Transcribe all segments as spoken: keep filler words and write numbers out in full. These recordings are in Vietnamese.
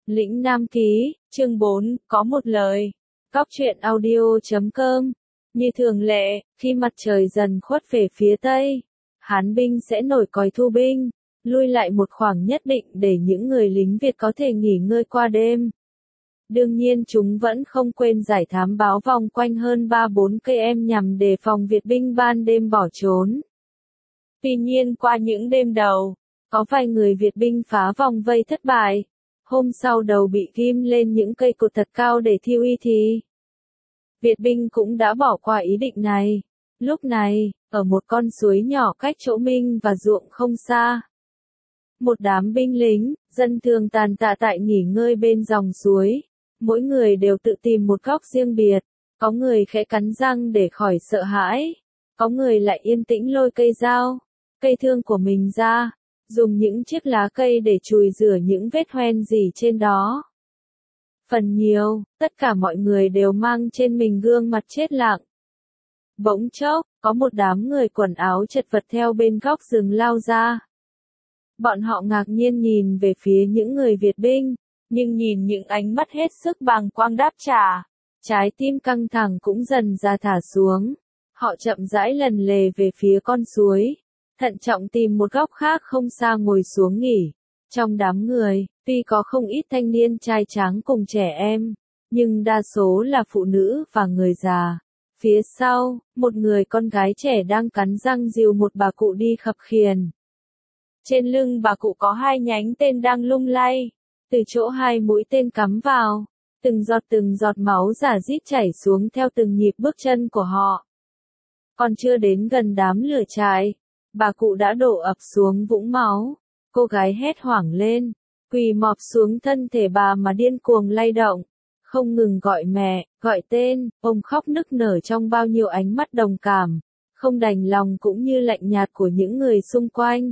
Lĩnh Nam Ký, chương bốn, có một lời. Góc truyện audio chấm com. Như thường lệ, khi mặt trời dần khuất về phía tây, Hán binh sẽ nổi còi thu binh, lui lại một khoảng nhất định để những người lính Việt có thể nghỉ ngơi qua đêm. Đương nhiên chúng vẫn không quên giải thám báo vòng quanh hơn ba bốn cây em nhằm đề phòng Việt binh ban đêm bỏ trốn. Tuy nhiên qua những đêm đầu, có vài người Việt binh phá vòng vây thất bại. Hôm sau đầu bị ghim lên những cây cột thật cao để thiêu y thì Việt binh cũng đã bỏ qua ý định này. Lúc này, ở một con suối nhỏ cách chỗ Minh và ruộng không xa, một đám binh lính, dân thường tàn tạ tại nghỉ ngơi bên dòng suối. Mỗi người đều tự tìm một góc riêng biệt, có người khẽ cắn răng để khỏi sợ hãi, có người lại yên tĩnh lôi cây dao, cây thương của mình ra, dùng những chiếc lá cây để chùi rửa những vết hoen gì trên đó. Phần nhiều, tất cả mọi người đều mang trên mình gương mặt chết lặng. Bỗng chốc, có một đám người quần áo chật vật theo bên góc rừng lao ra. Bọn họ ngạc nhiên nhìn về phía những người Việt binh, nhưng nhìn những ánh mắt hết sức bàng quang đáp trả, trái tim căng thẳng cũng dần ra thả xuống. Họ chậm rãi lần lề về phía con suối, thận trọng tìm một góc khác không xa ngồi xuống nghỉ. Trong đám người, tuy có không ít thanh niên trai tráng cùng trẻ em, nhưng đa số là phụ nữ và người già. Phía sau, một người con gái trẻ đang cắn răng dìu một bà cụ đi khập khiền. Trên lưng bà cụ có hai nhánh tên đang lung lay, từ chỗ hai mũi tên cắm vào, từng giọt từng giọt máu rả rít chảy xuống theo từng nhịp bước chân của họ. Còn chưa đến gần đám lửa trại, bà cụ đã đổ ập xuống vũng máu. Cô gái hét hoảng lên, quỳ mọp xuống thân thể bà mà điên cuồng lay động, không ngừng gọi mẹ, gọi tên, ông khóc nức nở trong bao nhiêu ánh mắt đồng cảm, không đành lòng cũng như lạnh nhạt của những người xung quanh.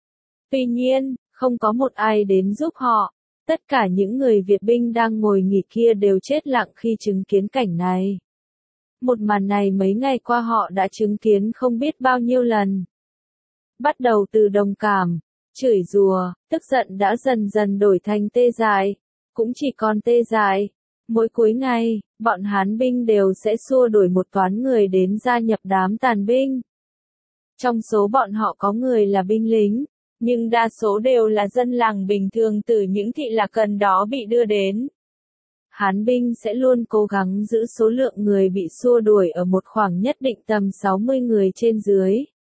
Tuy nhiên, không có một ai đến giúp họ, tất cả những người Việt binh đang ngồi nghỉ kia đều chết lặng khi chứng kiến cảnh này. Một màn này mấy ngày qua họ đã chứng kiến không biết bao nhiêu lần. Bắt đầu từ đồng cảm, chửi rủa, tức giận đã dần dần đổi thành tê dại, cũng chỉ còn tê dại. Mỗi cuối ngày, bọn Hán binh đều sẽ xua đuổi một toán người đến gia nhập đám tàn binh. Trong số bọn họ có người là binh lính, nhưng đa số đều là dân làng bình thường từ những thị lạc gần đó bị đưa đến. Hán binh sẽ luôn cố gắng giữ số lượng người bị xua đuổi ở một khoảng nhất định tầm sáu mươi người trên dưới.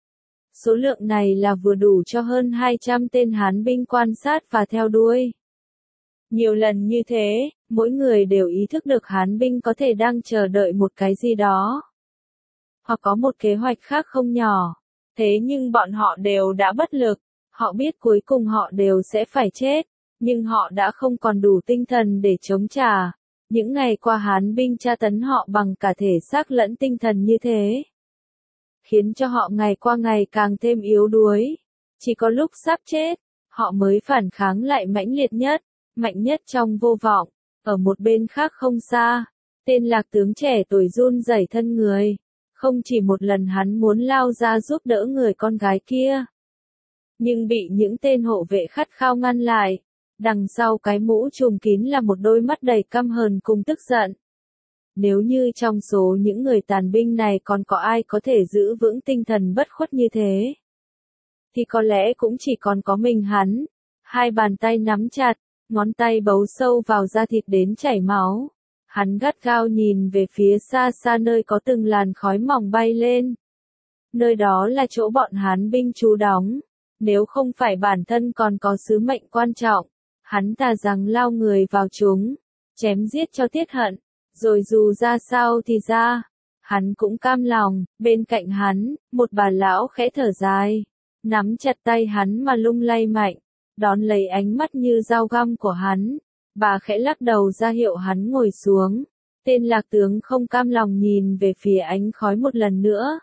Số lượng này là vừa đủ cho hơn hai trăm tên Hán binh quan sát và theo đuôi. Nhiều lần như thế, mỗi người đều ý thức được Hán binh có thể đang chờ đợi một cái gì đó, hoặc có một kế hoạch khác không nhỏ. Thế nhưng bọn họ đều đã bất lực, họ biết cuối cùng họ đều sẽ phải chết, nhưng họ đã không còn đủ tinh thần để chống trả. Những ngày qua Hán binh tra tấn họ bằng cả thể xác lẫn tinh thần như thế, khiến cho họ ngày qua ngày càng thêm yếu đuối. Chỉ có lúc sắp chết, họ mới phản kháng lại mãnh liệt nhất, mạnh nhất trong vô vọng. Ở một bên khác không xa, tên lạc tướng trẻ tuổi run rẩy thân người. Không chỉ một lần hắn muốn lao ra giúp đỡ người con gái kia, nhưng bị những tên hộ vệ khát khao ngăn lại. Đằng sau cái mũ trùm kín là một đôi mắt đầy căm hờn cùng tức giận. Nếu như trong số những người tàn binh này còn có ai có thể giữ vững tinh thần bất khuất như thế, thì có lẽ cũng chỉ còn có mình hắn. Hai bàn tay nắm chặt, ngón tay bấu sâu vào da thịt đến chảy máu. Hắn gắt gao nhìn về phía xa xa nơi có từng làn khói mỏng bay lên. Nơi đó là chỗ bọn Hán binh trú đóng. Nếu không phải bản thân còn có sứ mệnh quan trọng, hắn thà rằng lao người vào chúng, chém giết cho tiết hận, rồi dù ra sao thì ra, hắn cũng cam lòng. Bên cạnh hắn, một bà lão khẽ thở dài, nắm chặt tay hắn mà lung lay mạnh, đón lấy ánh mắt như dao găm của hắn. Bà khẽ lắc đầu ra hiệu hắn ngồi xuống. Tên lạc tướng không cam lòng nhìn về phía ánh khói một lần nữa,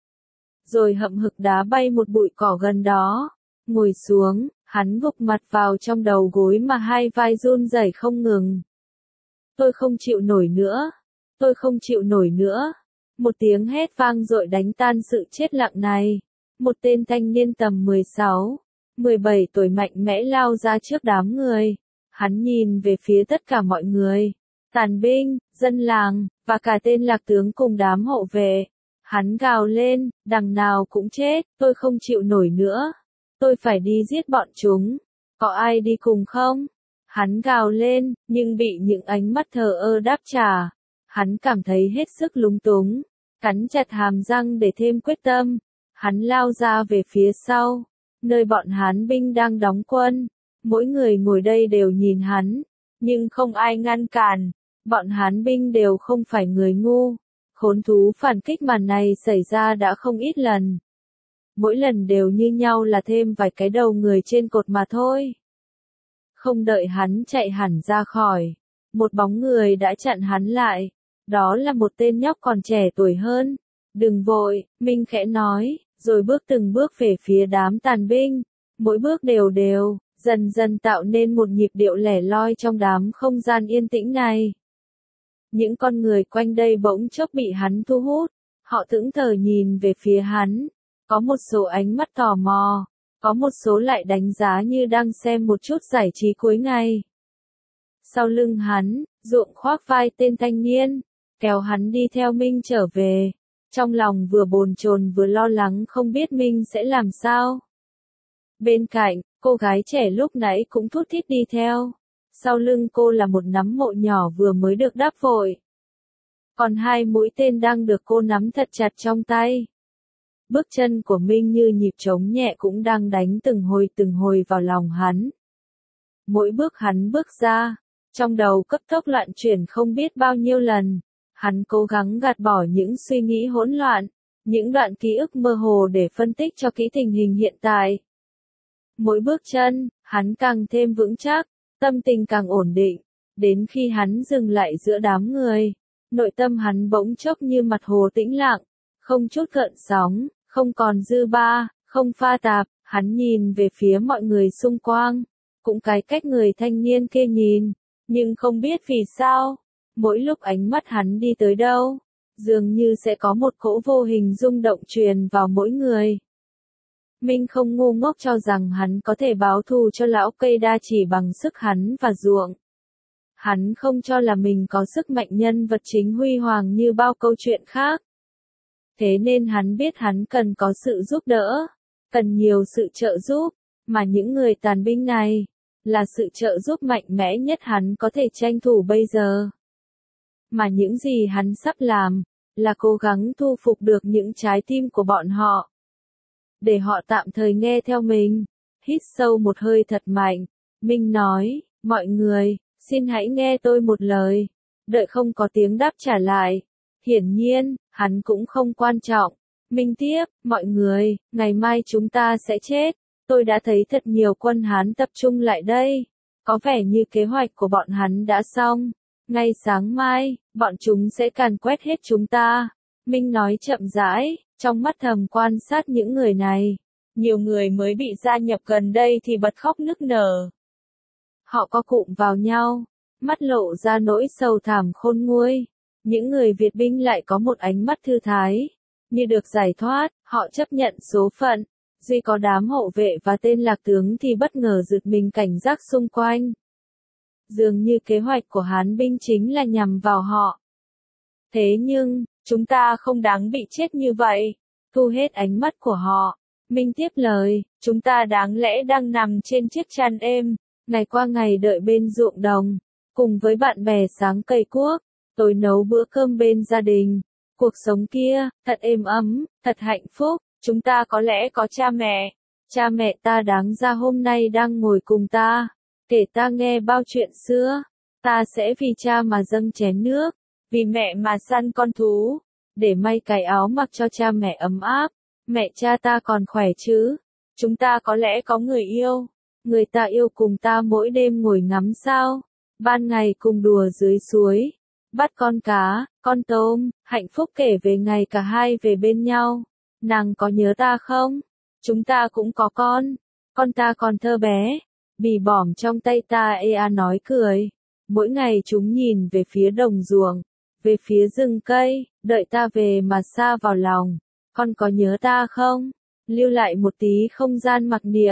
rồi hậm hực đá bay một bụi cỏ gần đó. Ngồi xuống, hắn gục mặt vào trong đầu gối mà hai vai run rẩy không ngừng. Tôi không chịu nổi nữa, tôi không chịu nổi nữa. Một tiếng hét vang dội đánh tan sự chết lặng này. Một tên thanh niên tầm mười sáu, mười bảy tuổi mạnh mẽ lao ra trước đám người. Hắn nhìn về phía tất cả mọi người, tàn binh, dân làng, và cả tên lạc tướng cùng đám hộ vệ. Hắn gào lên, đằng nào cũng chết, tôi không chịu nổi nữa. Tôi phải đi giết bọn chúng. Có ai đi cùng không? Hắn gào lên, nhưng bị những ánh mắt thờ ơ đáp trả. Hắn cảm thấy hết sức lúng túng, cắn chặt hàm răng để thêm quyết tâm. Hắn lao ra về phía sau, nơi bọn Hán binh đang đóng quân. Mỗi người ngồi đây đều nhìn hắn, nhưng không ai ngăn cản. Bọn Hán binh đều không phải người ngu. Khốn thú phản kích màn này xảy ra đã không ít lần. Mỗi lần đều như nhau là thêm vài cái đầu người trên cột mà thôi. Không đợi hắn chạy hẳn ra khỏi, một bóng người đã chặn hắn lại. Đó là một tên nhóc còn trẻ tuổi hơn. Đừng vội, Minh khẽ nói, rồi bước từng bước về phía đám tàn binh. Mỗi bước đều đều, dần dần tạo nên một nhịp điệu lẻ loi trong đám không gian yên tĩnh này. Những con người quanh đây bỗng chốc bị hắn thu hút. Họ thẫn thờ nhìn về phía hắn. Có một số ánh mắt tò mò, có một số lại đánh giá như đang xem một chút giải trí cuối ngày. Sau lưng hắn, Ruộng khoác vai tên thanh niên, kéo hắn đi theo Minh trở về. Trong lòng vừa bồn chồn vừa lo lắng không biết Minh sẽ làm sao. Bên cạnh, cô gái trẻ lúc nãy cũng thút thít đi theo. Sau lưng cô là một nắm mộ nhỏ vừa mới được đắp vội. Còn hai mũi tên đang được cô nắm thật chặt trong tay. Bước chân của Minh như nhịp trống nhẹ cũng đang đánh từng hồi từng hồi vào lòng hắn. Mỗi bước hắn bước ra, trong đầu cấp tốc loạn chuyển không biết bao nhiêu lần. Hắn cố gắng gạt bỏ những suy nghĩ hỗn loạn, những đoạn ký ức mơ hồ để phân tích cho kỹ tình hình hiện tại. Mỗi bước chân, hắn càng thêm vững chắc, tâm tình càng ổn định, đến khi hắn dừng lại giữa đám người, nội tâm hắn bỗng chốc như mặt hồ tĩnh lặng, không chút gợn sóng, không còn dư ba, không pha tạp. Hắn nhìn về phía mọi người xung quanh, cũng cái cách người thanh niên kia nhìn, nhưng không biết vì sao, mỗi lúc ánh mắt hắn đi tới đâu, dường như sẽ có một cỗ vô hình rung động truyền vào mỗi người. Minh không ngu ngốc cho rằng hắn có thể báo thù cho lão cây đa chỉ bằng sức hắn và Ruộng. Hắn không cho là mình có sức mạnh nhân vật chính huy hoàng như bao câu chuyện khác. Thế nên hắn biết hắn cần có sự giúp đỡ, cần nhiều sự trợ giúp, mà những người tàn binh này, là sự trợ giúp mạnh mẽ nhất hắn có thể tranh thủ bây giờ. Mà những gì hắn sắp làm, là cố gắng thu phục được những trái tim của bọn họ. Để họ tạm thời nghe theo mình. Hít sâu một hơi thật mạnh, Minh nói, mọi người, xin hãy nghe tôi một lời. Đợi không có tiếng đáp trả lại. Hiển nhiên, hắn cũng không quan trọng. Minh tiếp, mọi người, ngày mai chúng ta sẽ chết. Tôi đã thấy thật nhiều quân Hán tập trung lại đây. Có vẻ như kế hoạch của bọn hắn đã xong. Ngay sáng mai, bọn chúng sẽ càn quét hết chúng ta. Minh nói chậm rãi, trong mắt thầm quan sát những người này. Nhiều người mới bị gia nhập gần đây thì bật khóc nức nở. Họ co cụm vào nhau, mắt lộ ra nỗi sầu thảm khôn nguôi. Những người Việt binh lại có một ánh mắt thư thái, như được giải thoát, họ chấp nhận số phận. Duy có đám hộ vệ và tên lạc tướng thì bất ngờ giật mình cảnh giác xung quanh. Dường như kế hoạch của Hán binh chính là nhằm vào họ. Thế nhưng, chúng ta không đáng bị chết như vậy. Thu hết ánh mắt của họ, Minh tiếp lời, chúng ta đáng lẽ đang nằm trên chiếc chăn êm, ngày qua ngày đợi bên ruộng đồng, cùng với bạn bè sáng cây cuốc, tối nấu bữa cơm bên gia đình. Cuộc sống kia, thật êm ấm, thật hạnh phúc. Chúng ta có lẽ có cha mẹ. Cha mẹ ta đáng ra hôm nay đang ngồi cùng ta, kể ta nghe bao chuyện xưa. Ta sẽ vì cha mà dâng chén nước, vì mẹ mà săn con thú, để may cái áo mặc cho cha mẹ ấm áp. Mẹ cha ta còn khỏe chứ? Chúng ta có lẽ có người yêu. Người ta yêu cùng ta mỗi đêm ngồi ngắm sao, ban ngày cùng đùa dưới suối, bắt con cá, con tôm, hạnh phúc kể về ngày cả hai về bên nhau. Nàng có nhớ ta không? Chúng ta cũng có con. Con ta còn thơ bé, bì bỏm trong tay ta. Ea nói cười. Mỗi ngày chúng nhìn về phía đồng ruộng, về phía rừng cây, đợi ta về mà sa vào lòng. Con có nhớ ta không? Lưu lại một tí không gian mặc niệm.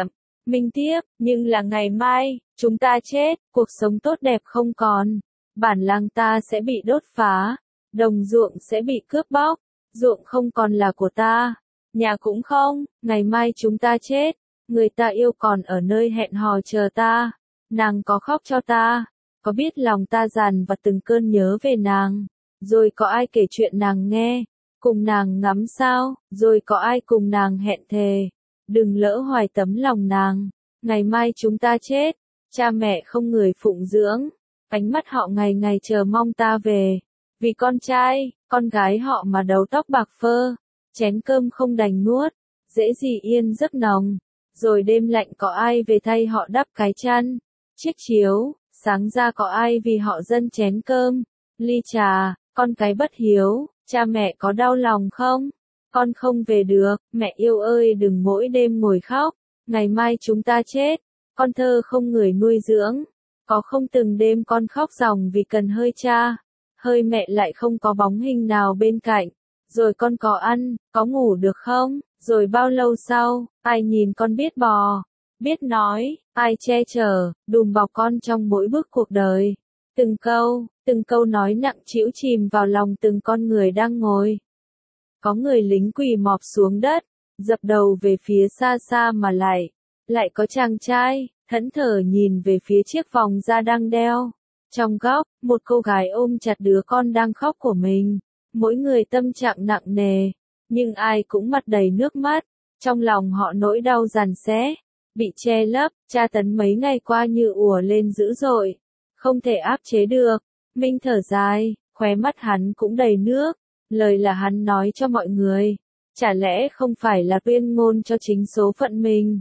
Minh tiếp, nhưng là ngày mai, chúng ta chết, cuộc sống tốt đẹp không còn. Bản làng ta sẽ bị đốt phá, đồng ruộng sẽ bị cướp bóc, ruộng không còn là của ta, nhà cũng không, ngày mai chúng ta chết, người ta yêu còn ở nơi hẹn hò chờ ta, nàng có khóc cho ta, có biết lòng ta dằn vặt từng cơn nhớ về nàng, rồi có ai kể chuyện nàng nghe, cùng nàng ngắm sao, rồi có ai cùng nàng hẹn thề, đừng lỡ hoài tấm lòng nàng, ngày mai chúng ta chết, cha mẹ không người phụng dưỡng, ánh mắt họ ngày ngày chờ mong ta về, vì con trai, con gái họ mà đầu tóc bạc phơ, chén cơm không đành nuốt, dễ gì yên giấc nồng, rồi đêm lạnh có ai về thay họ đắp cái chăn, chiếc chiếu, sáng ra có ai vì họ dâng chén cơm, ly trà, con cái bất hiếu, cha mẹ có đau lòng không? Con không về được, mẹ yêu ơi đừng mỗi đêm ngồi khóc, ngày mai chúng ta chết, con thơ không người nuôi dưỡng, có không từng đêm con khóc ròng vì cần hơi cha, hơi mẹ lại không có bóng hình nào bên cạnh, rồi con có ăn, có ngủ được không, rồi bao lâu sau, ai nhìn con biết bò, biết nói, ai che chở, đùm bọc con trong mỗi bước cuộc đời, từng câu, từng câu nói nặng trĩu chìm vào lòng từng con người đang ngồi. Có người lính quỳ mọp xuống đất, dập đầu về phía xa xa mà lại, lại có chàng trai, thẫn thờ nhìn về phía chiếc vòng da đang đeo. Trong góc, một cô gái ôm chặt đứa con đang khóc của mình, mỗi người tâm trạng nặng nề, nhưng ai cũng mặt đầy nước mắt, trong lòng họ nỗi đau dằn xé, bị che lấp, tra tấn mấy ngày qua như ùa lên dữ dội, không thể áp chế được. Minh thở dài, khóe mắt hắn cũng đầy nước, lời là hắn nói cho mọi người, chả lẽ không phải là tuyên ngôn cho chính số phận mình.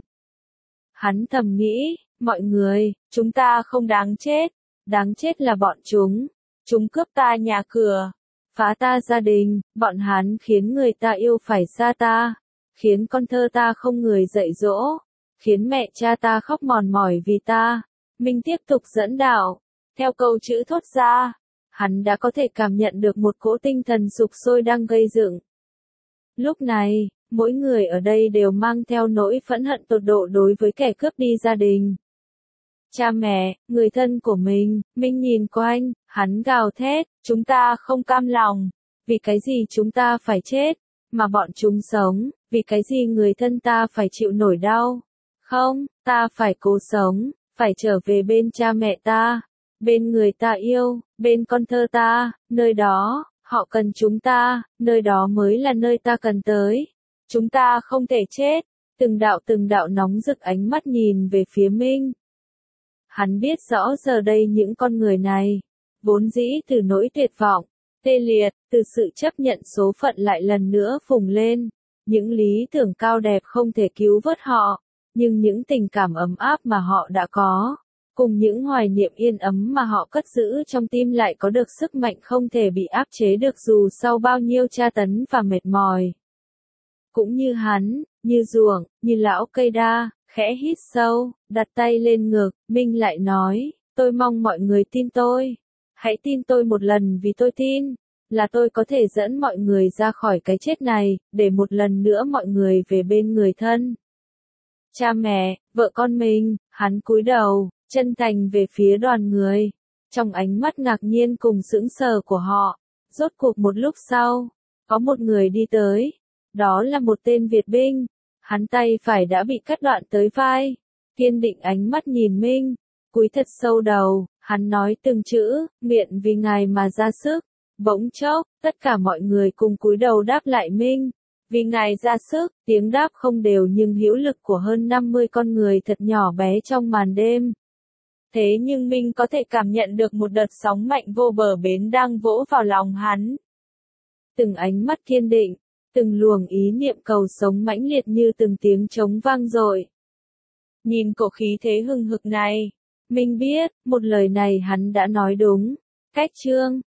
Hắn thầm nghĩ, mọi người, chúng ta không đáng chết, đáng chết là bọn chúng, chúng cướp ta nhà cửa, phá ta gia đình, bọn hắn khiến người ta yêu phải xa ta, khiến con thơ ta không người dạy dỗ, khiến mẹ cha ta khóc mòn mỏi vì ta. Minh tiếp tục dẫn đạo, theo câu chữ thốt ra, hắn đã có thể cảm nhận được một cỗ tinh thần sục sôi đang gây dựng. Lúc này, mỗi người ở đây đều mang theo nỗi phẫn hận tột độ đối với kẻ cướp đi gia đình. Cha mẹ, người thân của mình, Minh nhìn quanh, hắn gào thét, chúng ta không cam lòng, vì cái gì chúng ta phải chết, mà bọn chúng sống, vì cái gì người thân ta phải chịu nổi đau. Không, ta phải cố sống, phải trở về bên cha mẹ ta, bên người ta yêu, bên con thơ ta, nơi đó, họ cần chúng ta, nơi đó mới là nơi ta cần tới. Chúng ta không thể chết, từng đạo từng đạo nóng rực ánh mắt nhìn về phía Minh. Hắn biết rõ giờ đây những con người này, vốn dĩ từ nỗi tuyệt vọng, tê liệt, từ sự chấp nhận số phận lại lần nữa phùng lên, những lý tưởng cao đẹp không thể cứu vớt họ, nhưng những tình cảm ấm áp mà họ đã có, cùng những hoài niệm yên ấm mà họ cất giữ trong tim lại có được sức mạnh không thể bị áp chế được dù sau bao nhiêu tra tấn và mệt mỏi. Cũng như hắn, như ruộng, như lão cây đa, khẽ hít sâu, đặt tay lên ngực, Minh lại nói, tôi mong mọi người tin tôi. Hãy tin tôi một lần vì tôi tin, là tôi có thể dẫn mọi người ra khỏi cái chết này, để một lần nữa mọi người về bên người thân. Cha mẹ, vợ con mình, hắn cúi đầu, chân thành về phía đoàn người. Trong ánh mắt ngạc nhiên cùng sững sờ của họ, rốt cuộc một lúc sau, có một người đi tới. Đó là một tên Việt binh. Hắn tay phải đã bị cắt đoạn tới vai. Kiên định ánh mắt nhìn Minh, cúi thật sâu đầu, hắn nói từng chữ, nguyện vì ngài mà ra sức. Bỗng chốc, tất cả mọi người cùng cúi đầu đáp lại Minh. Vì ngài ra sức, tiếng đáp không đều nhưng hữu lực của hơn năm mươi con người thật nhỏ bé trong màn đêm. Thế nhưng Minh có thể cảm nhận được một đợt sóng mạnh vô bờ bến đang vỗ vào lòng hắn. Từng ánh mắt kiên định, từng luồng ý niệm cầu sống mãnh liệt như từng tiếng trống vang dội. Nhìn cổ khí thế hừng hực này, Minh biết, một lời này hắn đã nói đúng. Cách chương